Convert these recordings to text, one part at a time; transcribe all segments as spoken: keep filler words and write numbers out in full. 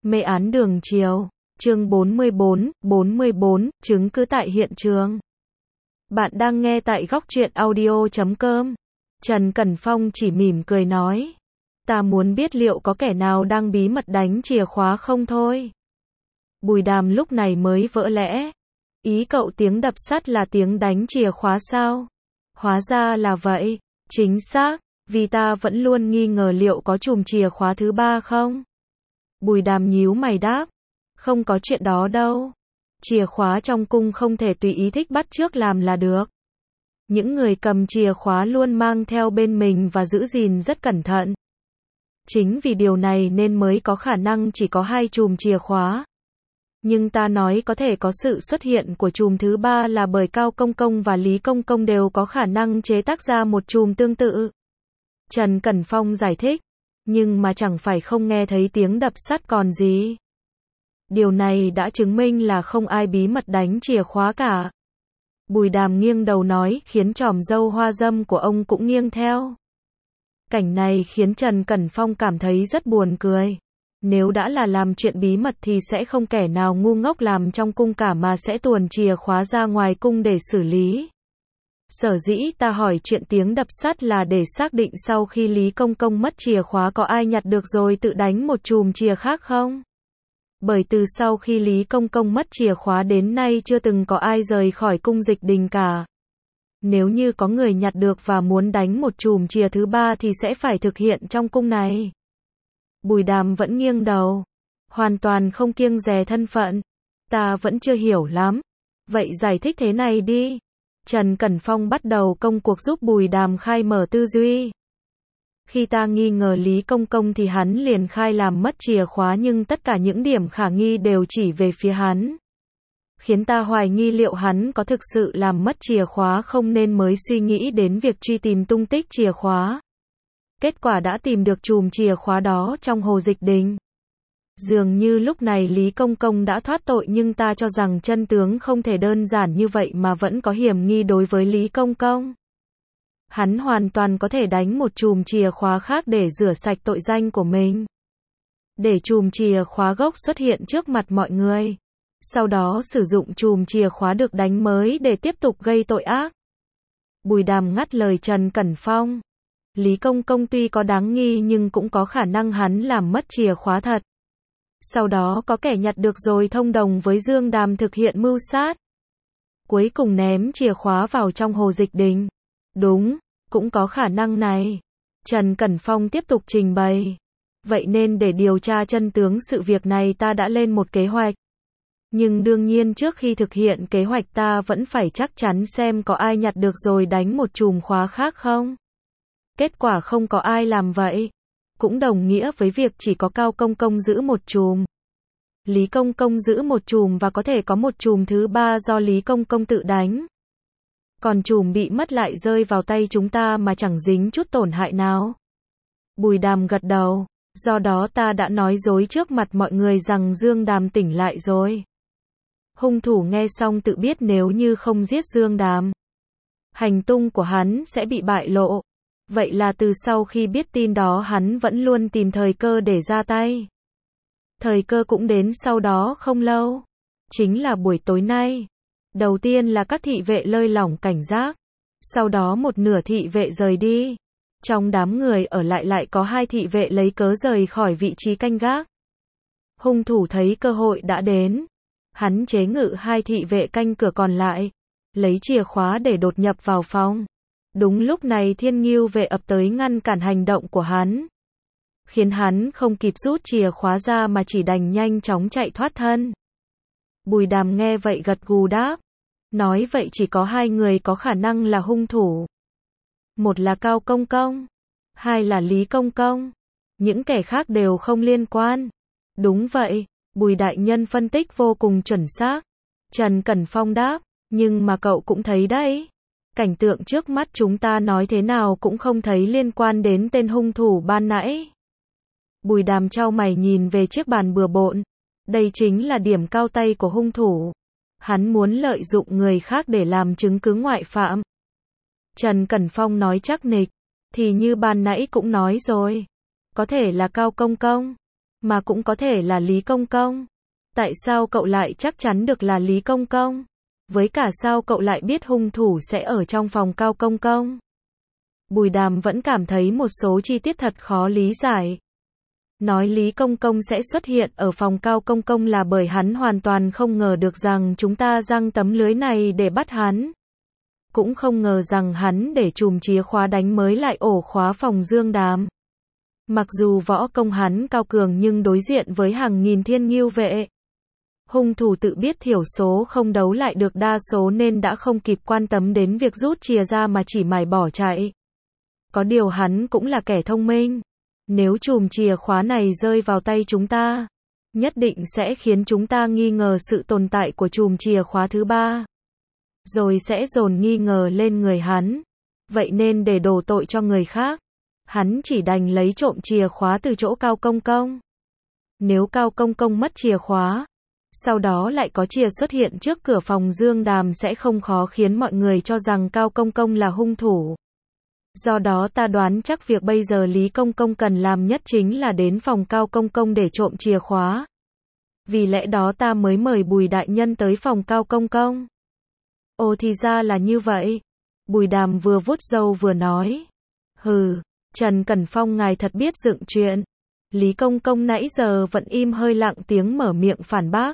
Mê án đường chiều, chương bốn mươi bốn, bốn mươi bốn, chứng cứ tại hiện trường. Bạn đang nghe tại góc truyện audio chấm com. Trần Cẩn Phong chỉ mỉm cười nói. Ta muốn biết liệu có kẻ nào đang bí mật đánh chìa khóa không thôi. Bùi Đàm lúc này mới vỡ lẽ. Ý cậu tiếng đập sắt là tiếng đánh chìa khóa sao? Hóa ra là vậy. Chính xác, vì ta vẫn luôn nghi ngờ liệu có chùm chìa khóa thứ ba không? Bùi Đàm nhíu mày đáp. Không có chuyện đó đâu. Chìa khóa trong cung không thể tùy ý thích bắt chước làm là được. Những người cầm chìa khóa luôn mang theo bên mình và giữ gìn rất cẩn thận. Chính vì điều này nên mới có khả năng chỉ có hai chùm chìa khóa. Nhưng ta nói có thể có sự xuất hiện của chùm thứ ba là bởi Cao Công Công và Lý Công Công đều có khả năng chế tác ra một chùm tương tự. Trần Cẩn Phong giải thích. Nhưng mà chẳng phải không nghe thấy tiếng đập sắt còn gì. Điều này đã chứng minh là không ai bí mật đánh chìa khóa cả. Bùi Đàm nghiêng đầu nói khiến chòm râu hoa râm của ông cũng nghiêng theo. Cảnh này khiến Trần Cẩn Phong cảm thấy rất buồn cười. Nếu đã là làm chuyện bí mật thì sẽ không kẻ nào ngu ngốc làm trong cung cả mà sẽ tuồn chìa khóa ra ngoài cung để xử lý. Sở dĩ ta hỏi chuyện tiếng đập sắt là để xác định sau khi Lý Công Công mất chìa khóa có ai nhặt được rồi tự đánh một chùm chìa khác không? Bởi từ sau khi Lý Công Công mất chìa khóa đến nay chưa từng có ai rời khỏi cung Dịch Đình cả. Nếu như có người nhặt được và muốn đánh một chùm chìa thứ ba thì sẽ phải thực hiện trong cung này. Bùi Đàm vẫn nghiêng đầu. Hoàn toàn không kiêng dè thân phận. Ta vẫn chưa hiểu lắm. Vậy giải thích thế này đi. Trần Cẩn Phong bắt đầu công cuộc giúp Bùi Đàm khai mở tư duy. Khi ta nghi ngờ Lý Công Công thì hắn liền khai làm mất chìa khóa nhưng tất cả những điểm khả nghi đều chỉ về phía hắn. Khiến ta hoài nghi liệu hắn có thực sự làm mất chìa khóa không nên mới suy nghĩ đến việc truy tìm tung tích chìa khóa. Kết quả đã tìm được chùm chìa khóa đó trong hồ Dịch Đình. Dường như lúc này Lý Công Công đã thoát tội nhưng ta cho rằng chân tướng không thể đơn giản như vậy mà vẫn có hiểm nghi đối với Lý Công Công. Hắn hoàn toàn có thể đánh một chùm chìa khóa khác để rửa sạch tội danh của mình. Để chùm chìa khóa gốc xuất hiện trước mặt mọi người. Sau đó sử dụng chùm chìa khóa được đánh mới để tiếp tục gây tội ác. Bùi Đàm ngắt lời Trần Cẩn Phong. Lý Công Công tuy có đáng nghi nhưng cũng có khả năng hắn làm mất chìa khóa thật. Sau đó có kẻ nhặt được rồi thông đồng với Dương Đàm thực hiện mưu sát. Cuối cùng ném chìa khóa vào trong hồ Dịch Đình. Đúng, cũng có khả năng này. Trần Cẩn Phong tiếp tục trình bày. Vậy nên để điều tra chân tướng sự việc này ta đã lên một kế hoạch. Nhưng đương nhiên trước khi thực hiện kế hoạch ta vẫn phải chắc chắn xem có ai nhặt được rồi đánh một chùm khóa khác không. Kết quả không có ai làm vậy. Cũng đồng nghĩa với việc chỉ có Cao Công Công giữ một chùm. Lý Công Công giữ một chùm và có thể có một chùm thứ ba do Lý Công Công tự đánh. Còn chùm bị mất lại rơi vào tay chúng ta mà chẳng dính chút tổn hại nào. Bùi Đàm gật đầu. Do đó ta đã nói dối trước mặt mọi người rằng Dương Đàm tỉnh lại rồi. Hung thủ nghe xong tự biết nếu như không giết Dương Đàm, hành tung của hắn sẽ bị bại lộ. Vậy là từ sau khi biết tin đó hắn vẫn luôn tìm thời cơ để ra tay. Thời cơ cũng đến sau đó không lâu. Chính là buổi tối nay. Đầu tiên là các thị vệ lơi lỏng cảnh giác. Sau đó một nửa thị vệ rời đi. Trong đám người ở lại lại có hai thị vệ lấy cớ rời khỏi vị trí canh gác. Hung thủ thấy cơ hội đã đến. Hắn chế ngự hai thị vệ canh cửa còn lại. Lấy chìa khóa để đột nhập vào phòng. Đúng lúc này Thiên Ngưu vệ ập tới ngăn cản hành động của hắn. Khiến hắn không kịp rút chìa khóa ra mà chỉ đành nhanh chóng chạy thoát thân. Bùi Đàm nghe vậy gật gù đáp. Nói vậy chỉ có hai người có khả năng là hung thủ. Một là Cao Công Công. Hai là Lý Công Công. Những kẻ khác đều không liên quan. Đúng vậy, Bùi đại nhân phân tích vô cùng chuẩn xác. Trần Cẩn Phong đáp. Nhưng mà cậu cũng thấy đấy. Cảnh tượng trước mắt chúng ta nói thế nào cũng không thấy liên quan đến tên hung thủ ban nãy. Bùi Đàm chau mày nhìn về chiếc bàn bừa bộn. Đây chính là điểm cao tay của hung thủ. Hắn muốn lợi dụng người khác để làm chứng cứ ngoại phạm. Trần Cẩn Phong nói chắc nịch. Thì như ban nãy cũng nói rồi. Có thể là Cao Công Công. Mà cũng có thể là Lý Công Công. Tại sao cậu lại chắc chắn được là Lý Công Công? Với cả sao cậu lại biết hung thủ sẽ ở trong phòng Cao Công Công? Bùi Đàm vẫn cảm thấy một số chi tiết thật khó lý giải. Nói Lý Công Công sẽ xuất hiện ở phòng Cao Công Công là bởi hắn hoàn toàn không ngờ được rằng chúng ta giăng tấm lưới này để bắt hắn. Cũng không ngờ rằng hắn để chùm chìa khóa đánh mới lại ổ khóa phòng Dương Đàm. Mặc dù võ công hắn cao cường nhưng đối diện với hàng nghìn thiên ngưu vệ. Hung thủ tự biết thiểu số không đấu lại được đa số nên đã không kịp quan tâm đến việc rút chìa ra mà chỉ mải bỏ chạy. Có điều hắn cũng là kẻ thông minh. Nếu chùm chìa khóa này rơi vào tay chúng ta, nhất định sẽ khiến chúng ta nghi ngờ sự tồn tại của chùm chìa khóa thứ ba. Rồi sẽ dồn nghi ngờ lên người hắn. Vậy nên để đổ tội cho người khác, hắn chỉ đành lấy trộm chìa khóa từ chỗ Cao Công Công. Nếu Cao Công Công mất chìa khóa, sau đó lại có chìa xuất hiện trước cửa phòng Dương Đàm sẽ không khó khiến mọi người cho rằng Cao Công Công là hung thủ. Do đó ta đoán chắc việc bây giờ Lý Công Công cần làm nhất chính là đến phòng Cao Công Công để trộm chìa khóa. Vì lẽ đó ta mới mời Bùi đại nhân tới phòng Cao Công Công. Ồ thì ra là như vậy. Bùi Đàm vừa vuốt râu vừa nói. Hừ, Trần Cẩn Phong ngài thật biết dựng chuyện. Lý Công Công nãy giờ vẫn im hơi lặng tiếng mở miệng phản bác.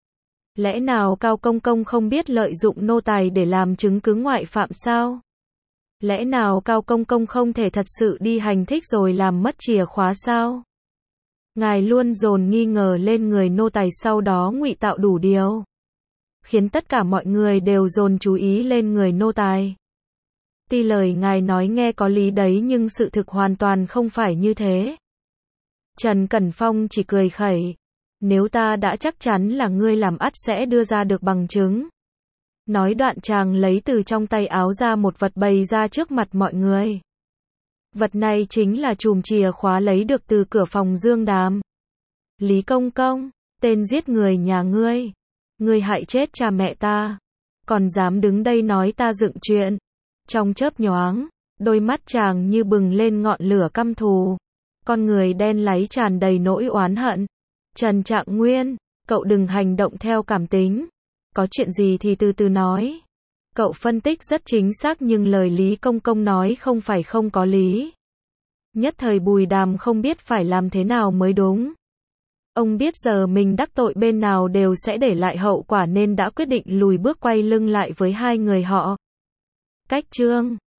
Lẽ nào Cao Công Công không biết lợi dụng nô tài để làm chứng cứ ngoại phạm sao? Lẽ nào Cao Công Công không thể thật sự đi hành thích rồi làm mất chìa khóa sao? Ngài luôn dồn nghi ngờ lên người nô tài sau đó ngụy tạo đủ điều, khiến tất cả mọi người đều dồn chú ý lên người nô tài. Tuy lời ngài nói nghe có lý đấy nhưng sự thực hoàn toàn không phải như thế. Trần Cẩn Phong chỉ cười khẩy. Nếu ta đã chắc chắn là ngươi làm ắt sẽ đưa ra được bằng chứng. Nói đoạn chàng lấy từ trong tay áo ra một vật bày ra trước mặt mọi người. Vật này chính là chùm chìa khóa lấy được từ cửa phòng Dương Đàm. Lý Công Công, tên giết người nhà ngươi. Ngươi hại chết cha mẹ ta. Còn dám đứng đây nói ta dựng chuyện. Trong chớp nhoáng, đôi mắt chàng như bừng lên ngọn lửa căm thù. Con người đen láy tràn đầy nỗi oán hận. Trần Trạng Nguyên, cậu đừng hành động theo cảm tính. Có chuyện gì thì từ từ nói. Cậu phân tích rất chính xác nhưng lời Lý Công Công nói không phải không có lý. Nhất thời Bùi Đàm không biết phải làm thế nào mới đúng. Ông biết giờ mình đắc tội bên nào đều sẽ để lại hậu quả nên đã quyết định lùi bước quay lưng lại với hai người họ. Cách chương